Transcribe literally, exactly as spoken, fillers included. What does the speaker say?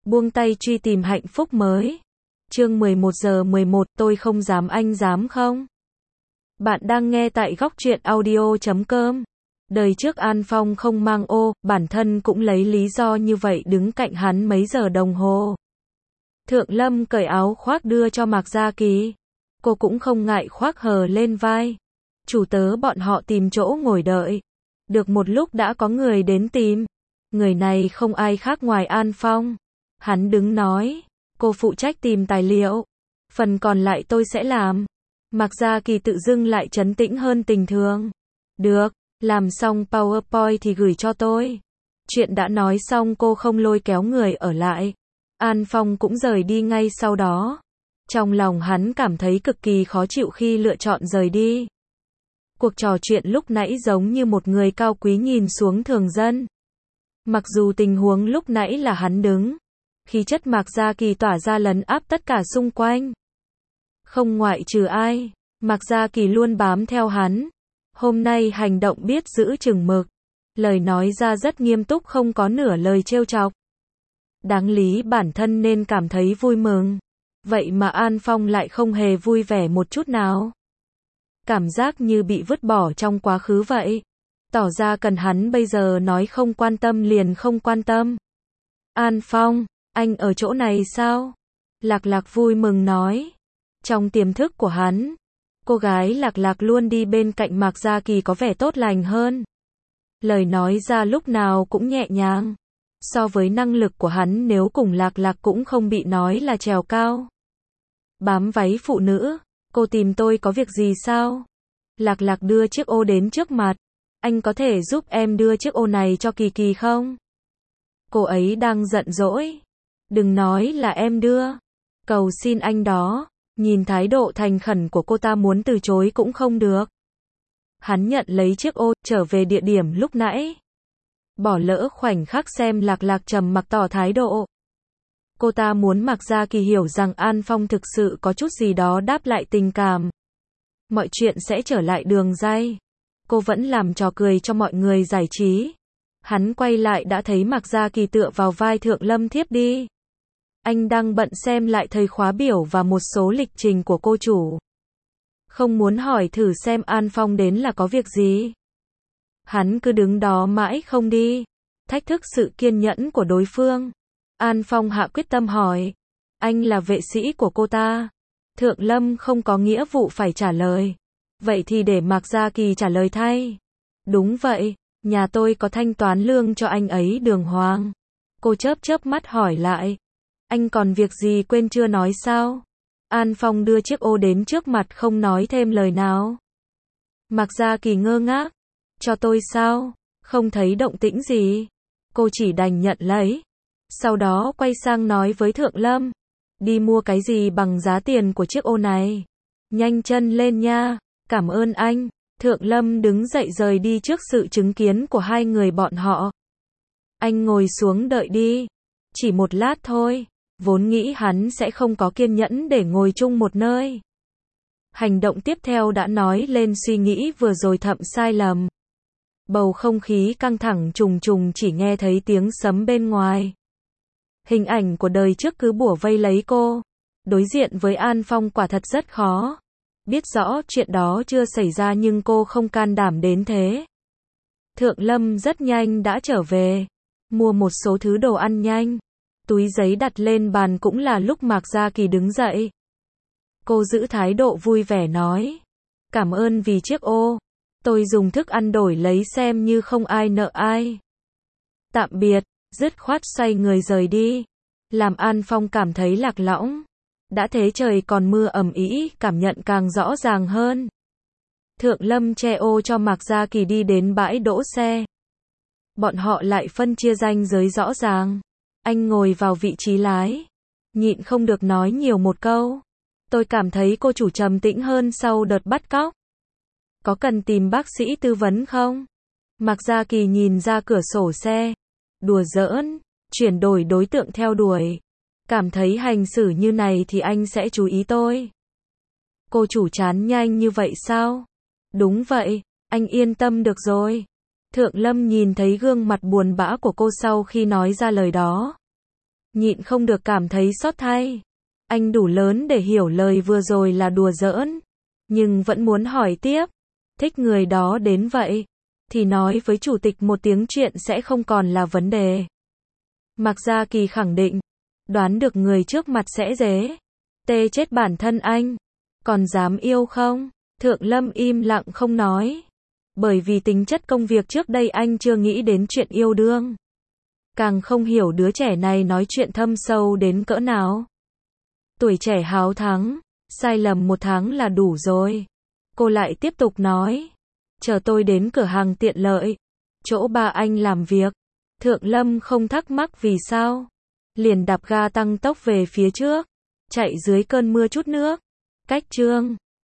Buông tay truy tìm hạnh phúc mới. Chương mười một giờ mười một, tôi không dám anh dám không? Bạn đang nghe tại góc truyện audio chấm com. Đời trước An Phong không mang ô, bản thân cũng lấy lý do như vậy đứng cạnh hắn mấy giờ đồng hồ. Thượng Lâm cởi áo khoác đưa cho Mạc Gia Kỳ. Cô cũng không ngại khoác hờ lên vai. Chủ tớ bọn họ tìm chỗ ngồi đợi. Được một lúc đã có người đến tìm. Người này không ai khác ngoài An Phong. Hắn đứng nói, cô phụ trách tìm tài liệu. Phần còn lại tôi sẽ làm. Mạc Gia Kỳ tự dưng lại trấn tĩnh hơn tình thường. Được, làm xong PowerPoint thì gửi cho tôi. Chuyện đã nói xong cô không lôi kéo người ở lại. An Phong cũng rời đi ngay sau đó. Trong lòng hắn cảm thấy cực kỳ khó chịu khi lựa chọn rời đi. Cuộc trò chuyện lúc nãy giống như một người cao quý nhìn xuống thường dân. Mặc dù tình huống lúc nãy là hắn đứng. Khí chất Mạc Gia Kỳ tỏa ra lấn áp tất cả xung quanh. Không ngoại trừ ai, Mạc Gia Kỳ luôn bám theo hắn. Hôm nay hành động biết giữ chừng mực. Lời nói ra rất nghiêm túc không có nửa lời trêu chọc. Đáng lý bản thân nên cảm thấy vui mừng. Vậy mà An Phong lại không hề vui vẻ một chút nào. Cảm giác như bị vứt bỏ trong quá khứ vậy. Tỏ ra cần hắn bây giờ nói không quan tâm liền không quan tâm. An Phong, anh ở chỗ này sao? Lạc Lạc vui mừng nói. Trong tiềm thức của hắn, cô gái Lạc Lạc luôn đi bên cạnh Mạc Gia Kỳ có vẻ tốt lành hơn. Lời nói ra lúc nào cũng nhẹ nhàng. So với năng lực của hắn nếu cùng Lạc Lạc cũng không bị nói là trèo cao. Bám váy phụ nữ, cô tìm tôi có việc gì sao? Lạc Lạc đưa chiếc ô đến trước mặt. Anh có thể giúp em đưa chiếc ô này cho Kỳ Kỳ không? Cô ấy đang giận dỗi. Đừng nói là em đưa. Cầu xin anh đó. Nhìn thái độ thành khẩn của cô ta muốn từ chối cũng không được. Hắn nhận lấy chiếc ô, trở về địa điểm lúc nãy. Bỏ lỡ khoảnh khắc xem Lạc Lạc trầm mặc tỏ thái độ. Cô ta muốn Mạc Gia Kỳ hiểu rằng An Phong thực sự có chút gì đó đáp lại tình cảm. Mọi chuyện sẽ trở lại đường ray. Cô vẫn làm trò cười cho mọi người giải trí. Hắn quay lại đã thấy Mạc Gia Kỳ tựa vào vai Thượng Lâm thiếp đi. Anh đang bận xem lại thời khóa biểu và một số lịch trình của cô chủ. Không muốn hỏi thử xem An Phong đến là có việc gì. Hắn cứ đứng đó mãi không đi. Thách thức sự kiên nhẫn của đối phương. An Phong hạ quyết tâm hỏi. Anh là vệ sĩ của cô ta. Thượng Lâm không có nghĩa vụ phải trả lời. Vậy thì để Mạc Gia Kỳ trả lời thay. Đúng vậy, nhà tôi có thanh toán lương cho anh ấy đường hoàng. Cô chớp chớp mắt hỏi lại. Anh còn việc gì quên chưa nói sao? An Phong đưa chiếc ô đến trước mặt không nói thêm lời nào. Mạc Gia Kỳ ngơ ngác. Cho tôi sao? Không thấy động tĩnh gì. Cô chỉ đành nhận lấy. Sau đó quay sang nói với Thượng Lâm. Đi mua cái gì bằng giá tiền của chiếc ô này. Nhanh chân lên nha. Cảm ơn anh. Thượng Lâm đứng dậy rời đi trước sự chứng kiến của hai người bọn họ. Anh ngồi xuống đợi đi. Chỉ một lát thôi. Vốn nghĩ hắn sẽ không có kiên nhẫn để ngồi chung một nơi. Hành động tiếp theo đã nói lên suy nghĩ vừa rồi thậm sai lầm. Bầu không khí căng thẳng trùng trùng chỉ nghe thấy tiếng sấm bên ngoài. Hình ảnh của đời trước cứ bủa vây lấy cô. Đối diện với An Phong quả thật rất khó. Biết rõ chuyện đó chưa xảy ra nhưng cô không can đảm đến thế. Thượng Lâm rất nhanh đã trở về. Mua một số thứ đồ ăn nhanh. Túi giấy đặt lên bàn cũng là lúc Mạc Gia Kỳ đứng dậy. Cô giữ thái độ vui vẻ nói. Cảm ơn vì chiếc ô. Tôi dùng thức ăn đổi lấy xem như không ai nợ ai. Tạm biệt, dứt khoát xoay người rời đi. Làm An Phong cảm thấy lạc lõng. Đã thế trời còn mưa ầm ĩ, cảm nhận càng rõ ràng hơn. Thượng Lâm che ô cho Mạc Gia Kỳ đi đến bãi đỗ xe. Bọn họ lại phân chia ranh giới rõ ràng. Anh ngồi vào vị trí lái. Nhịn không được nói nhiều một câu. Tôi cảm thấy cô chủ trầm tĩnh hơn sau đợt bắt cóc. Có cần tìm bác sĩ tư vấn không? Mạc Gia Kỳ nhìn ra cửa sổ xe. Đùa giỡn, chuyển đổi đối tượng theo đuổi. Cảm thấy hành xử như này thì anh sẽ chú ý tôi. Cô chủ chán nhanh như vậy sao? Đúng vậy, anh yên tâm được rồi. Thượng Lâm nhìn thấy gương mặt buồn bã của cô sau khi nói ra lời đó. nhịn không được cảm thấy xót thay. Anh đủ lớn để hiểu lời vừa rồi là đùa giỡn, nhưng vẫn muốn hỏi tiếp. Thích người đó đến vậy, thì nói với chủ tịch một tiếng chuyện sẽ không còn là vấn đề. Mạc Gia Kỳ khẳng định, đoán được người trước mặt sẽ dế. Tê chết bản thân anh, còn dám yêu không? Thượng Lâm im lặng không nói. Bởi vì tính chất công việc trước đây anh chưa nghĩ đến chuyện yêu đương. Càng không hiểu đứa trẻ này nói chuyện thâm sâu đến cỡ nào. Tuổi trẻ háo thắng, sai lầm một tháng là đủ rồi. Cô lại tiếp tục nói, chờ tôi đến cửa hàng tiện lợi, chỗ ba anh làm việc. Thượng Lâm không thắc mắc vì sao, liền đạp ga tăng tốc về phía trước, chạy dưới cơn mưa chút nước. Cách chương